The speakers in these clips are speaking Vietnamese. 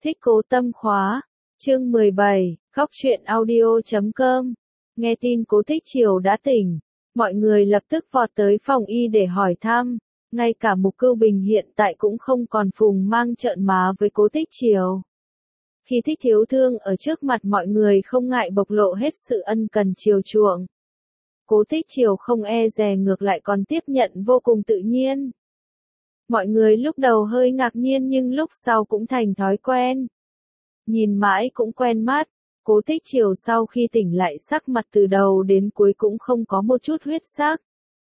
Thích Cố Tâm khóa. Chương 17, Góc truyện audio.com. Nghe tin Cố Thích Triều đã tỉnh, mọi người lập tức vọt tới phòng y để hỏi thăm. Ngay cả Mục Cưu Bình hiện tại cũng không còn phùng mang trợn má với Cố Thích Triều. Khi Thích Thiếu Thương ở trước mặt mọi người không ngại bộc lộ hết sự ân cần chiều chuộng. Cố Thích Triều không e dè, ngược lại còn tiếp nhận vô cùng tự nhiên. Mọi người lúc đầu hơi ngạc nhiên nhưng lúc sau cũng thành thói quen. Nhìn mãi cũng quen mắt. Cố Thích Triều sau khi tỉnh lại sắc mặt từ đầu đến cuối cũng không có một chút huyết sắc.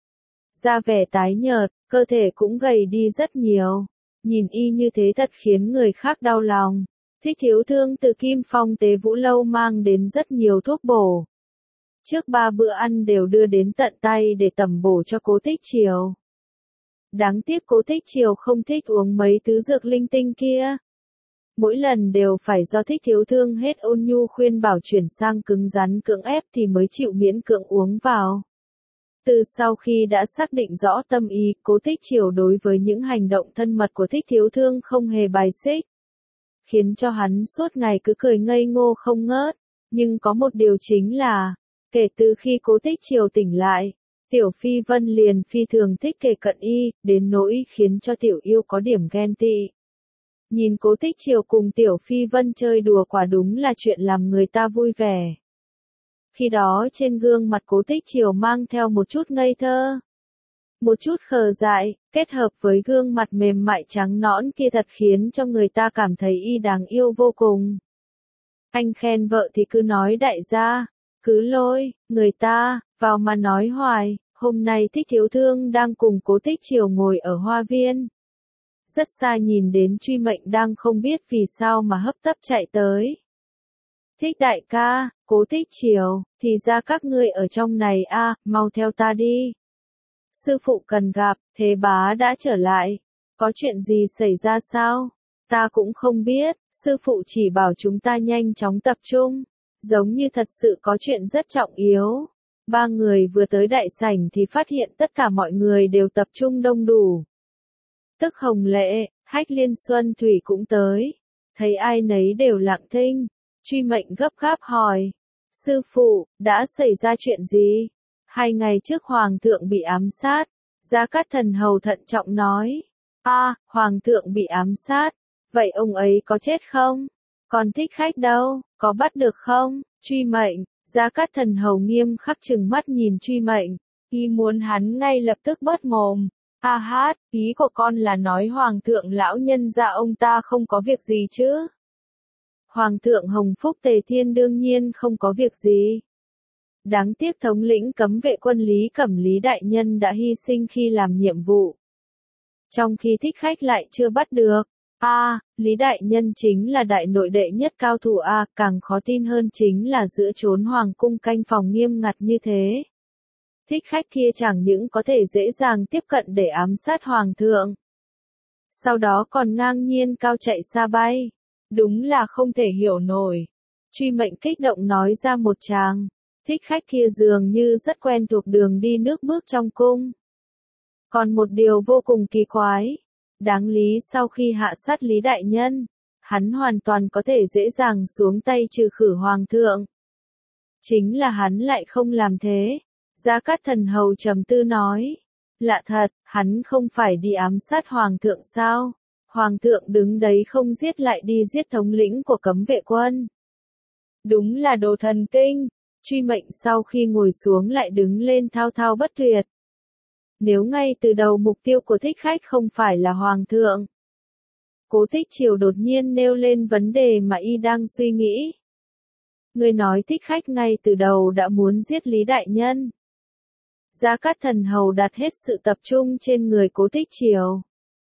Da vẻ tái nhợt, cơ thể cũng gầy đi rất nhiều. Nhìn y như thế thật khiến người khác đau lòng. Thích Thiếu Thương từ Kim Phong Tế Vũ Lâu mang đến rất nhiều thuốc bổ. Trước 3 bữa ăn đều đưa đến tận tay để tẩm bổ cho Cố Thích Triều. Đáng tiếc Cố Thích Triều không thích uống mấy thứ dược linh tinh kia. Mỗi lần đều phải do Thích Thiếu Thương hết ôn nhu khuyên bảo chuyển sang cứng rắn cưỡng ép thì mới chịu miễn cưỡng uống vào. Từ sau khi đã xác định rõ tâm ý, Cố Thích Triều đối với những hành động thân mật của Thích Thiếu Thương không hề bài xích, khiến cho hắn suốt ngày cứ cười ngây ngô không ngớt. Nhưng có một điều chính là, kể từ khi Cố Thích Triều tỉnh lại, Tiểu Phi Vân liền phi thường thích kề cận y, đến nỗi khiến cho Tiểu Yêu có điểm ghen tị. Nhìn Cố Thích Triều cùng Tiểu Phi Vân chơi đùa quả đúng là chuyện làm người ta vui vẻ. Khi đó trên gương mặt Cố Thích Triều mang theo một chút ngây thơ, một chút khờ dại, kết hợp với gương mặt mềm mại trắng nõn kia thật khiến cho người ta cảm thấy y đáng yêu vô cùng. Anh khen vợ thì cứ nói đại gia, cứ lôi người ta vào mà nói hoài. Hôm nay Thích Thiếu Thương đang cùng Cố Thích Triều ngồi ở hoa viên. Rất xa nhìn đến Truy Mệnh đang không biết vì sao mà hấp tấp chạy tới. Thích đại ca, Cố Thích Triều, thì ra các ngươi ở trong này a, mau theo ta đi. Sư phụ cần gặp, Thế Bá đã trở lại. Có chuyện gì xảy ra sao? Ta cũng không biết, sư phụ chỉ bảo chúng ta nhanh chóng tập trung. Giống như thật sự có chuyện rất trọng yếu. 3 người vừa tới đại sảnh thì phát hiện tất cả mọi người đều tập trung đông đủ. Tức Hồng Lệ, Hách Liên Xuân Thủy cũng tới. Thấy ai nấy đều lặng thinh. Truy Mệnh gấp gáp hỏi. Sư phụ, đã xảy ra chuyện gì? 2 ngày trước Hoàng thượng bị ám sát. Gia Cát Thần Hầu thận trọng nói. Hoàng thượng bị ám sát. Vậy ông ấy có chết không? Còn Thích Khách đâu, có bắt được không? Truy Mệnh, Gia Cát Thần Hầu nghiêm khắc trừng mắt nhìn Truy Mệnh. Y muốn hắn ngay lập tức bớt mồm. Ý của con là nói Hoàng thượng lão nhân gia ông ta không có việc gì chứ? Hoàng thượng Hồng Phúc Tề Thiên đương nhiên không có việc gì. Đáng tiếc thống lĩnh cấm vệ quân Lý Cẩm Lý đại nhân đã hy sinh khi làm nhiệm vụ. Trong khi Thích Khách lại chưa bắt được. Lý đại nhân chính là đại nội đệ nhất cao thủ càng khó tin hơn chính là giữa chốn hoàng cung canh phòng nghiêm ngặt như thế. Thích Khách kia chẳng những có thể dễ dàng tiếp cận để ám sát hoàng thượng, sau đó còn ngang nhiên cao chạy xa bay. Đúng là không thể hiểu nổi. Truy Mệnh kích động nói ra một tràng. Thích Khách kia dường như rất quen thuộc đường đi nước bước trong cung. Còn một điều vô cùng kỳ quái. Đáng lý sau khi hạ sát Lý đại nhân, hắn hoàn toàn có thể dễ dàng xuống tay trừ khử hoàng thượng. Chính là hắn lại không làm thế. Gia Cát Thần Hầu trầm tư nói. Lạ thật, hắn không phải đi ám sát hoàng thượng sao? Hoàng thượng đứng đấy không giết lại đi giết thống lĩnh của cấm vệ quân. Đúng là đồ thần kinh. Truy Mệnh sau khi ngồi xuống lại đứng lên thao thao bất tuyệt. Nếu ngay từ đầu mục tiêu của Thích Khách không phải là hoàng thượng. Cố Thích Triều đột nhiên nêu lên vấn đề mà y đang suy nghĩ. Người nói Thích Khách ngay từ đầu đã muốn giết Lý đại nhân. Gia Cát Thần Hầu đặt hết sự tập trung trên người Cố Thích Triều.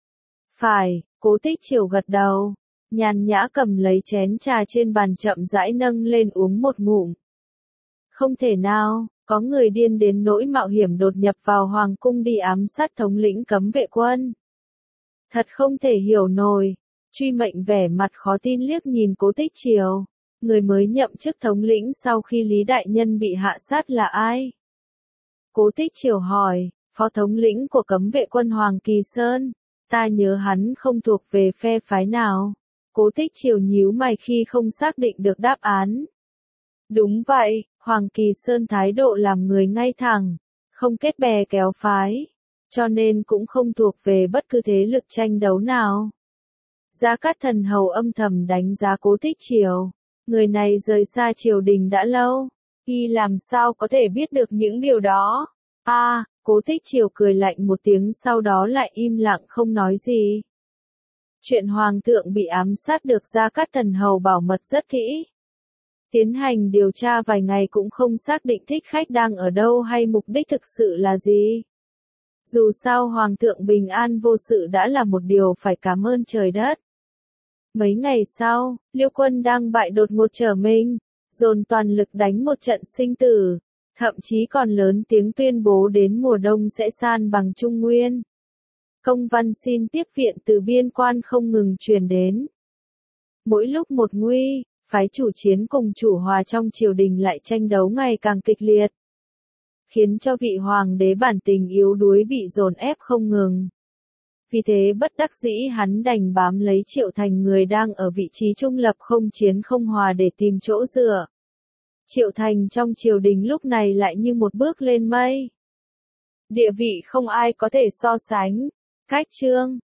Phải, Cố Thích Triều gật đầu, nhàn nhã cầm lấy chén trà trên bàn chậm rãi nâng lên uống một ngụm. Không thể nào, có người điên đến nỗi mạo hiểm đột nhập vào hoàng cung đi ám sát thống lĩnh cấm vệ quân. Thật không thể hiểu nổi. Truy Mệnh vẻ mặt khó tin liếc nhìn Cố Thích Triều. Người mới nhậm chức thống lĩnh sau khi Lý đại nhân bị hạ sát là ai? Cố Thích Triều hỏi. Phó thống lĩnh của cấm vệ quân Hoàng Kỳ Sơn. Ta nhớ hắn không thuộc về phe phái nào. Cố Tích Triều nhíu mày khi không xác định được đáp án. Đúng vậy, Hoàng Kỳ Sơn thái độ làm người ngay thẳng, không kết bè kéo phái, cho nên cũng không thuộc về bất cứ thế lực tranh đấu nào. Gia Cát Thần Hầu âm thầm đánh giá Cố Tích Triều, người này rời xa triều đình đã lâu, y làm sao có thể biết được những điều đó. Cố Tích Triều cười lạnh một tiếng sau đó lại im lặng không nói gì. Chuyện hoàng thượng bị ám sát được Gia Cát Thần Hầu bảo mật rất kỹ. Tiến hành điều tra vài ngày cũng không xác định thích khách đang ở đâu hay mục đích thực sự là gì. Dù sao hoàng thượng bình an vô sự đã là một điều phải cảm ơn trời đất. Mấy ngày sau, Liêu quân đang bại đột ngột trở mình, dồn toàn lực đánh một trận sinh tử, thậm chí còn lớn tiếng tuyên bố đến mùa đông sẽ san bằng Trung Nguyên. Công văn xin tiếp viện từ biên quan không ngừng truyền đến. Mỗi lúc một nguy, phái chủ chiến cùng chủ hòa trong triều đình lại tranh đấu ngày càng kịch liệt, khiến cho vị hoàng đế bản tình yếu đuối bị dồn ép không ngừng. Vì thế bất đắc dĩ hắn đành bám lấy Triệu Thành, người đang ở vị trí trung lập không chiến không hòa, để tìm chỗ dựa. Triệu Thành trong triều đình lúc này lại như một bước lên mây. Địa vị không ai có thể so sánh. Cách chương